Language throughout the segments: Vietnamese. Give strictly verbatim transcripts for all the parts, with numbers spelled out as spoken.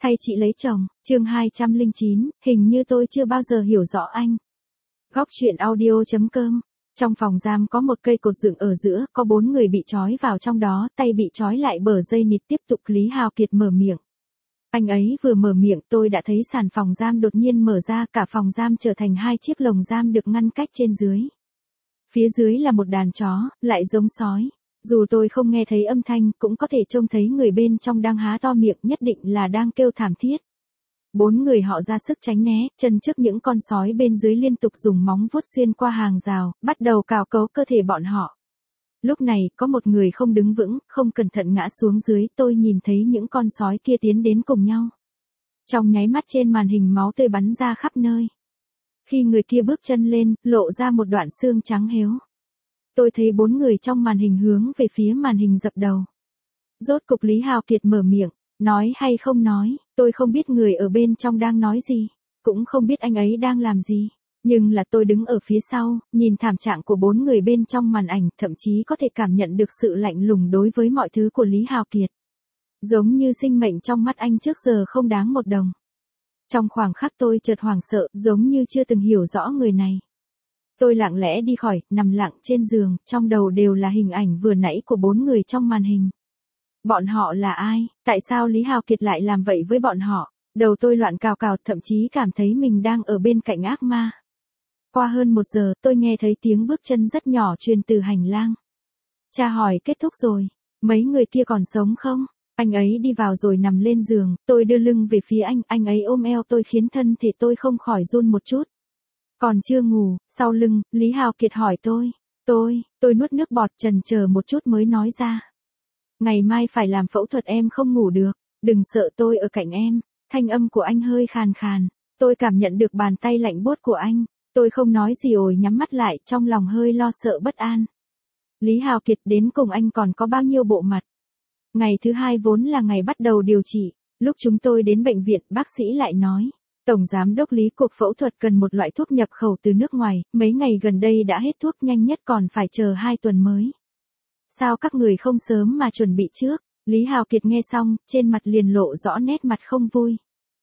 Thay chị lấy chồng, chương hai trăm lẻ chín, hình như tôi chưa bao giờ hiểu rõ anh. Góc truyện audio chấm com. Trong phòng giam có một cây cột dựng ở giữa, có bốn người bị trói vào trong đó, tay bị trói lại bờ dây nịt. Tiếp tục Lý Hào Kiệt mở miệng. Anh ấy vừa mở miệng tôi đã thấy sàn phòng giam đột nhiên mở ra, cả phòng giam trở thành hai chiếc lồng giam được ngăn cách trên dưới. Phía dưới là một đàn chó, lại giống sói. Dù tôi không nghe thấy âm thanh, cũng có thể trông thấy người bên trong đang há to miệng, nhất định là đang kêu thảm thiết. Bốn người họ ra sức tránh né, chân trước những con sói bên dưới liên tục dùng móng vuốt xuyên qua hàng rào, bắt đầu cào cấu cơ thể bọn họ. Lúc này, có một người không đứng vững, không cẩn thận ngã xuống dưới, tôi nhìn thấy những con sói kia tiến đến cùng nhau. Trong nháy mắt trên màn hình máu tươi bắn ra khắp nơi. Khi người kia bước chân lên, lộ ra một đoạn xương trắng héo. Tôi thấy bốn người trong màn hình hướng về phía màn hình dập đầu. Rốt cục Lý Hào Kiệt mở miệng, nói hay không nói, tôi không biết người ở bên trong đang nói gì, cũng không biết anh ấy đang làm gì. Nhưng là tôi đứng ở phía sau, nhìn thảm trạng của bốn người bên trong màn ảnh, thậm chí có thể cảm nhận được sự lạnh lùng đối với mọi thứ của Lý Hào Kiệt. Giống như sinh mệnh trong mắt anh trước giờ không đáng một đồng. Trong khoảng khắc tôi chợt hoảng sợ, giống như chưa từng hiểu rõ người này. Tôi lặng lẽ đi khỏi, nằm lặng trên giường, trong đầu đều là hình ảnh vừa nãy của bốn người trong màn hình. Bọn họ là ai? Tại sao Lý Hào Kiệt lại làm vậy với bọn họ? Đầu tôi loạn cào cào, thậm chí cảm thấy mình đang ở bên cạnh ác ma. Qua hơn một giờ, tôi nghe thấy tiếng bước chân rất nhỏ truyền từ hành lang. Cha hỏi kết thúc rồi, mấy người kia còn sống không? Anh ấy đi vào rồi nằm lên giường, tôi đưa lưng về phía anh, anh ấy ôm eo tôi khiến thân thể tôi không khỏi run một chút. Còn chưa ngủ, sau lưng, Lý Hào Kiệt hỏi tôi. Tôi, tôi nuốt nước bọt chần chờ một chút mới nói ra. Ngày mai phải làm phẫu thuật, em không ngủ được, đừng sợ, tôi ở cạnh em. Thanh âm của anh hơi khàn khàn, tôi cảm nhận được bàn tay lạnh buốt của anh. Tôi không nói gì, ồi nhắm mắt lại, trong lòng hơi lo sợ bất an. Lý Hào Kiệt, đến cùng anh còn có bao nhiêu bộ mặt? Ngày thứ hai vốn là ngày bắt đầu điều trị, lúc chúng tôi đến bệnh viện, bác sĩ lại nói. Tổng giám đốc Lý, cuộc phẫu thuật cần một loại thuốc nhập khẩu từ nước ngoài, mấy ngày gần đây đã hết thuốc, nhanh nhất còn phải chờ hai tuần mới. Sao các người không sớm mà chuẩn bị trước? Lý Hào Kiệt nghe xong, trên mặt liền lộ rõ nét mặt không vui.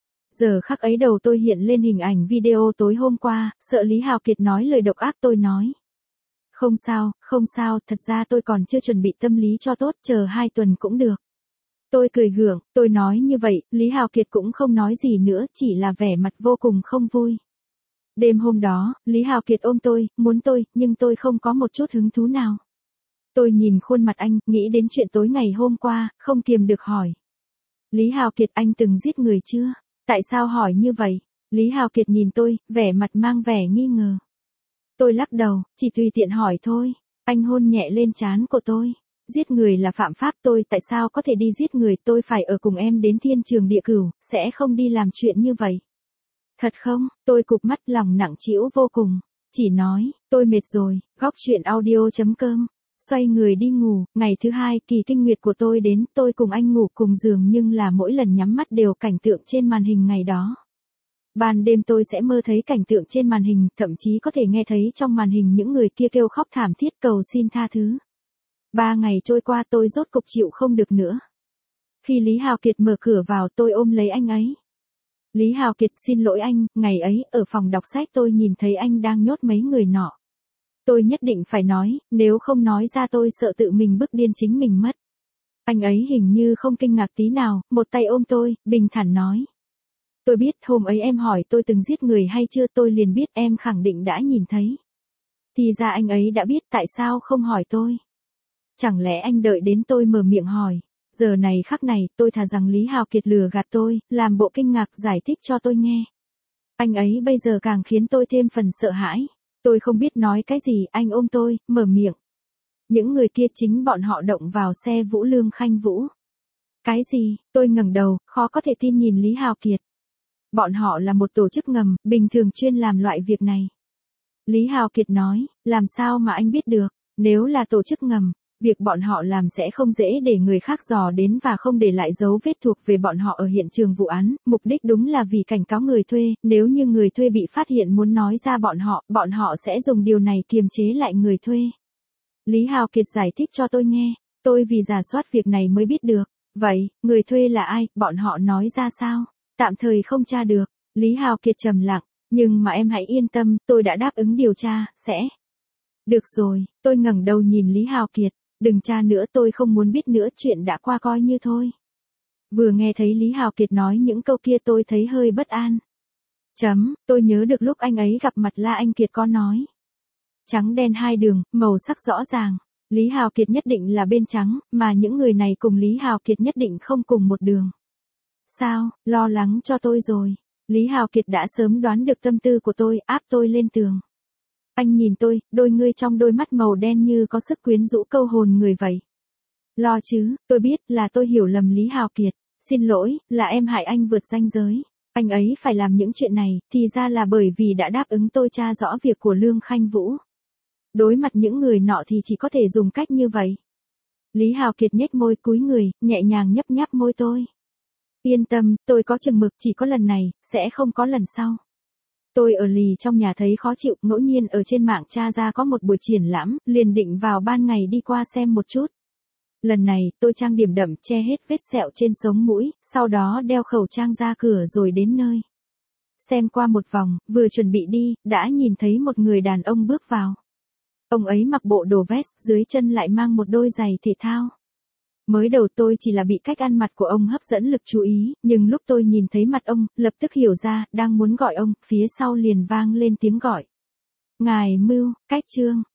Giờ khắc ấy đầu tôi hiện lên hình ảnh video tối hôm qua, sợ Lý Hào Kiệt nói lời độc ác. Tôi nói. Không sao, không sao, thật ra tôi còn chưa chuẩn bị tâm lý cho tốt, chờ hai tuần cũng được. Tôi cười gượng, tôi nói như vậy, Lý Hào Kiệt cũng không nói gì nữa, chỉ là vẻ mặt vô cùng không vui. Đêm hôm đó, Lý Hào Kiệt ôm tôi, muốn tôi, nhưng tôi không có một chút hứng thú nào. Tôi nhìn khuôn mặt anh, nghĩ đến chuyện tối ngày hôm qua, không kiềm được hỏi. Lý Hào Kiệt, anh từng giết người chưa? Tại sao hỏi như vậy? Lý Hào Kiệt nhìn tôi, vẻ mặt mang vẻ nghi ngờ. Tôi lắc đầu, chỉ tùy tiện hỏi thôi. Anh hôn nhẹ lên trán của tôi. Giết người là phạm pháp, tôi tại sao có thể đi giết người, tôi phải ở cùng em đến thiên trường địa cửu, sẽ không đi làm chuyện như vậy. Thật không? Tôi cụp mắt, lòng nặng trĩu vô cùng. Chỉ nói, tôi mệt rồi. Góc truyện audio chấm com. Xoay người đi ngủ, ngày thứ hai, kỳ kinh nguyệt của tôi đến, tôi cùng anh ngủ cùng giường nhưng là mỗi lần nhắm mắt đều cảnh tượng trên màn hình ngày đó. Ban đêm tôi sẽ mơ thấy cảnh tượng trên màn hình, thậm chí có thể nghe thấy trong màn hình những người kia kêu khóc thảm thiết cầu xin tha thứ. Ba ngày trôi qua, tôi rốt cục chịu không được nữa. Khi Lý Hào Kiệt mở cửa vào, tôi ôm lấy anh ấy. Lý Hào Kiệt, xin lỗi anh, ngày ấy, ở phòng đọc sách tôi nhìn thấy anh đang nhốt mấy người nọ. Tôi nhất định phải nói, nếu không nói ra tôi sợ tự mình bức điên chính mình mất. Anh ấy hình như không kinh ngạc tí nào, một tay ôm tôi, bình thản nói. Tôi biết, hôm ấy em hỏi tôi từng giết người hay chưa, tôi liền biết em khẳng định đã nhìn thấy. Thì ra anh ấy đã biết, tại sao không hỏi tôi? Chẳng lẽ anh đợi đến tôi mở miệng hỏi? Giờ này khắc này, tôi thà rằng Lý Hào Kiệt lừa gạt tôi, làm bộ kinh ngạc giải thích cho tôi nghe. Anh ấy bây giờ càng khiến tôi thêm phần sợ hãi. Tôi không biết nói cái gì, anh ôm tôi, mở miệng. Những người kia chính bọn họ động vào xe Vũ Lương Khanh Vũ. Cái gì? Tôi ngẩng đầu, khó có thể tin nhìn Lý Hào Kiệt. Bọn họ là một tổ chức ngầm, bình thường chuyên làm loại việc này. Lý Hào Kiệt nói, làm sao mà anh biết được, nếu là tổ chức ngầm, việc bọn họ làm sẽ không dễ để người khác dò đến và không để lại dấu vết thuộc về bọn họ ở hiện trường vụ án, mục đích đúng là vì cảnh cáo người thuê, nếu như người thuê bị phát hiện muốn nói ra bọn họ, bọn họ sẽ dùng điều này kiềm chế lại người thuê. Lý Hào Kiệt giải thích cho tôi nghe, tôi vì rà soát việc này mới biết được. Vậy, người thuê là ai, bọn họ nói ra sao? Tạm thời không tra được. Lý Hào Kiệt trầm lặng, nhưng mà em hãy yên tâm, tôi đã đáp ứng điều tra, sẽ. Được rồi, tôi ngẩng đầu nhìn Lý Hào Kiệt, đừng tra nữa, tôi không muốn biết nữa, chuyện đã qua coi như thôi. Vừa nghe thấy Lý Hào Kiệt nói những câu kia tôi thấy hơi bất an. Chấm, tôi nhớ được lúc anh ấy gặp mặt La Anh Kiệt có nói. Trắng đen hai đường, màu sắc rõ ràng. Lý Hào Kiệt nhất định là bên trắng, mà những người này cùng Lý Hào Kiệt nhất định không cùng một đường. Sao, lo lắng cho tôi rồi. Lý Hào Kiệt đã sớm đoán được tâm tư của tôi, áp tôi lên tường. Anh nhìn tôi, đôi ngươi trong đôi mắt màu đen như có sức quyến rũ câu hồn người vậy. Lo chứ, tôi biết là tôi hiểu lầm Lý Hào Kiệt. Xin lỗi, là em hại anh vượt ranh giới. Anh ấy phải làm những chuyện này, thì ra là bởi vì đã đáp ứng tôi tra rõ việc của Lương Khanh Vũ. Đối mặt những người nọ thì chỉ có thể dùng cách như vậy. Lý Hào Kiệt nhếch môi cúi người, nhẹ nhàng nhấp nháp môi tôi. Yên tâm, tôi có chừng mực, chỉ có lần này, sẽ không có lần sau. Tôi ở lì trong nhà thấy khó chịu, ngẫu nhiên ở trên mạng tra ra có một buổi triển lãm, liền định vào ban ngày đi qua xem một chút. Lần này, tôi trang điểm đậm, che hết vết sẹo trên sống mũi, sau đó đeo khẩu trang ra cửa rồi đến nơi. Xem qua một vòng, vừa chuẩn bị đi, đã nhìn thấy một người đàn ông bước vào. Ông ấy mặc bộ đồ vest, dưới chân lại mang một đôi giày thể thao. Mới đầu tôi chỉ là bị cách ăn mặc của ông hấp dẫn lực chú ý, nhưng lúc tôi nhìn thấy mặt ông, lập tức hiểu ra, đang muốn gọi ông, phía sau liền vang lên tiếng gọi. Ngài Mưu, Cách Trương.